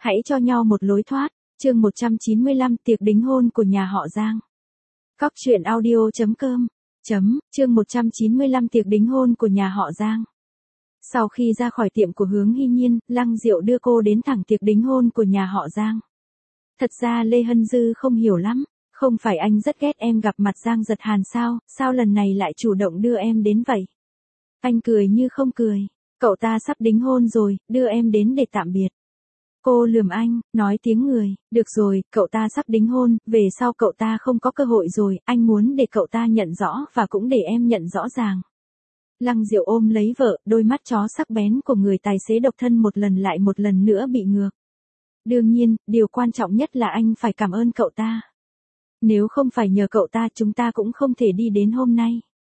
Hãy cho nhau một lối thoát. Chương 195 tiệc đính hôn của nhà họ Giang. Cóc truyện audio.com. Chương 195 tiệc đính hôn của nhà họ Giang. Sau khi ra khỏi tiệm của Hướng Hy Nhiên, Lăng Diệu đưa cô đến thẳng tiệc đính hôn của nhà họ Giang. Thật ra Lê Hân Dư không hiểu lắm, không phải anh rất ghét em gặp mặt Giang Giật Hàn sao lần này lại chủ động đưa em đến vậy? Anh cười như không cười, cậu ta sắp đính hôn rồi, đưa em đến để tạm biệt. Cô lườm anh, nói tiếng người, được rồi, cậu ta sắp đính hôn, về sau cậu ta không có cơ hội rồi, anh muốn để cậu ta nhận rõ và cũng để em nhận rõ ràng. Lăng Diệu ôm lấy vợ, đôi mắt chó sắc bén của người tài xế độc thân một lần lại một lần nữa bị ngược. Đương nhiên, điều quan trọng nhất là anh phải cảm ơn cậu ta. Nếu không phải nhờ cậu ta chúng ta cũng không thể đi đến hôm nay.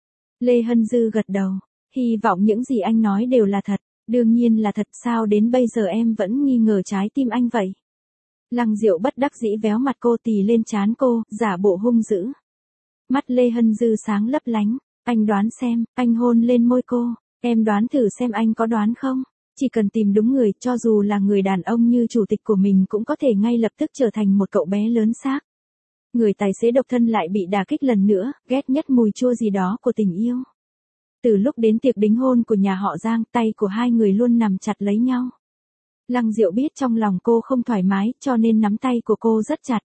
Lê Hân Dư gật đầu, hy vọng những gì anh nói đều là thật. Đương nhiên là thật, sao đến bây giờ em vẫn nghi ngờ trái tim anh vậy? Lăng Diệu bất đắc dĩ véo mặt cô tì lên trán cô, giả bộ hung dữ. Mắt Lê Hân Dư sáng lấp lánh, anh đoán xem, anh hôn lên môi cô, em đoán thử xem anh có đoán không? Chỉ cần tìm đúng người, cho dù là người đàn ông như chủ tịch của mình cũng có thể ngay lập tức trở thành một cậu bé lớn xác. Người tài xế độc thân lại bị đả kích lần nữa, ghét nhất mùi chua gì đó của tình yêu. Từ lúc đến tiệc đính hôn của nhà họ Giang, tay của hai người luôn nằm chặt lấy nhau. Lăng Diệu biết trong lòng cô không thoải mái, cho nên nắm tay của cô rất chặt.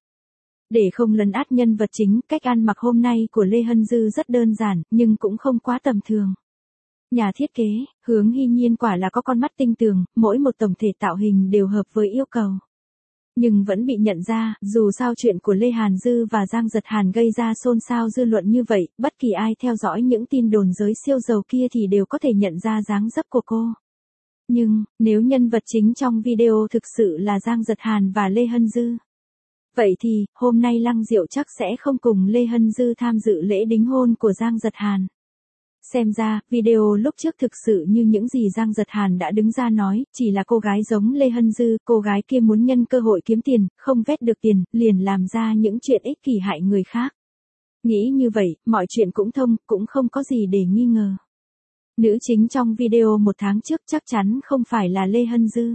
Để không lấn át nhân vật chính, cách ăn mặc hôm nay của Lê Hân Dư rất đơn giản, nhưng cũng không quá tầm thường. Nhà thiết kế, Hướng Hy Nhiên quả là có con mắt tinh tường, mỗi một tổng thể tạo hình đều hợp với yêu cầu. Nhưng vẫn bị nhận ra, dù sao chuyện của Lê Hàn Dư và Giang Giật Hàn gây ra xôn xao dư luận như vậy, bất kỳ ai theo dõi những tin đồn giới siêu giàu kia thì đều có thể nhận ra dáng dấp của cô. Nhưng, nếu nhân vật chính trong video thực sự là Giang Giật Hàn và Lê Hân Dư, vậy thì, hôm nay Lăng Diệu chắc sẽ không cùng Lê Hân Dư tham dự lễ đính hôn của Giang Giật Hàn. Xem ra, video lúc trước thực sự như những gì Giang Giật Hàn đã đứng ra nói, chỉ là cô gái giống Lê Hân Dư, cô gái kia muốn nhân cơ hội kiếm tiền, không vét được tiền, liền làm ra những chuyện ích kỷ hại người khác. Nghĩ như vậy, mọi chuyện cũng thông, cũng không có gì để nghi ngờ. Nữ chính trong video một tháng trước chắc chắn không phải là Lê Hân Dư.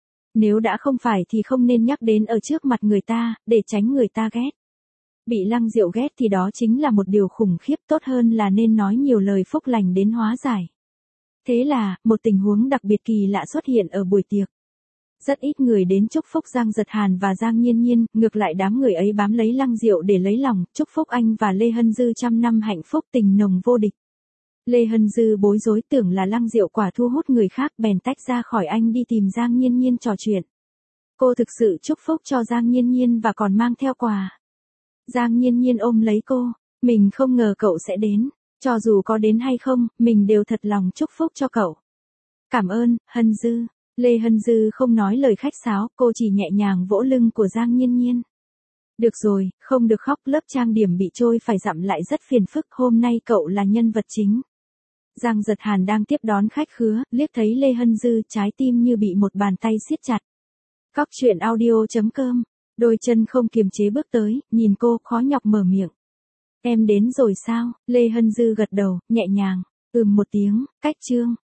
Nếu đã không phải thì không nên nhắc đến ở trước mặt người ta, để tránh người ta ghét. Bị Lăng Diệu ghét thì đó chính là một điều khủng khiếp, tốt hơn là nên nói nhiều lời phúc lành đến hóa giải. Thế là, một tình huống đặc biệt kỳ lạ xuất hiện ở buổi tiệc. Rất ít người đến chúc phúc Giang Giật Hàn và Giang Nhiên Nhiên, ngược lại đám người ấy bám lấy Lăng Diệu để lấy lòng, chúc phúc anh và Lê Hân Dư trăm năm hạnh phúc tình nồng vô địch. Lê Hân Dư bối rối tưởng là Lăng Diệu quả thu hút người khác bèn tách ra khỏi anh đi tìm Giang Nhiên Nhiên trò chuyện. Cô thực sự chúc phúc cho Giang Nhiên Nhiên và còn mang theo quà. Giang Nhiên Nhiên ôm lấy cô, mình không ngờ cậu sẽ đến, cho dù có đến hay không, mình đều thật lòng chúc phúc cho cậu. Cảm ơn, Hân Dư. Lê Hân Dư không nói lời khách sáo, cô chỉ nhẹ nhàng vỗ lưng của Giang Nhiên Nhiên. Được rồi, không được khóc, lớp trang điểm bị trôi phải dặm lại rất phiền phức, hôm nay cậu là nhân vật chính. Giang Giật Hàn đang tiếp đón khách khứa, liếc thấy Lê Hân Dư, trái tim như bị một bàn tay siết chặt. Cóc truyện audio.com. Đôi chân không kiềm chế bước tới, nhìn cô, khó nhọc mở miệng. Em đến rồi sao? Lê Hân Dư gật đầu, nhẹ nhàng, một tiếng, cách chương.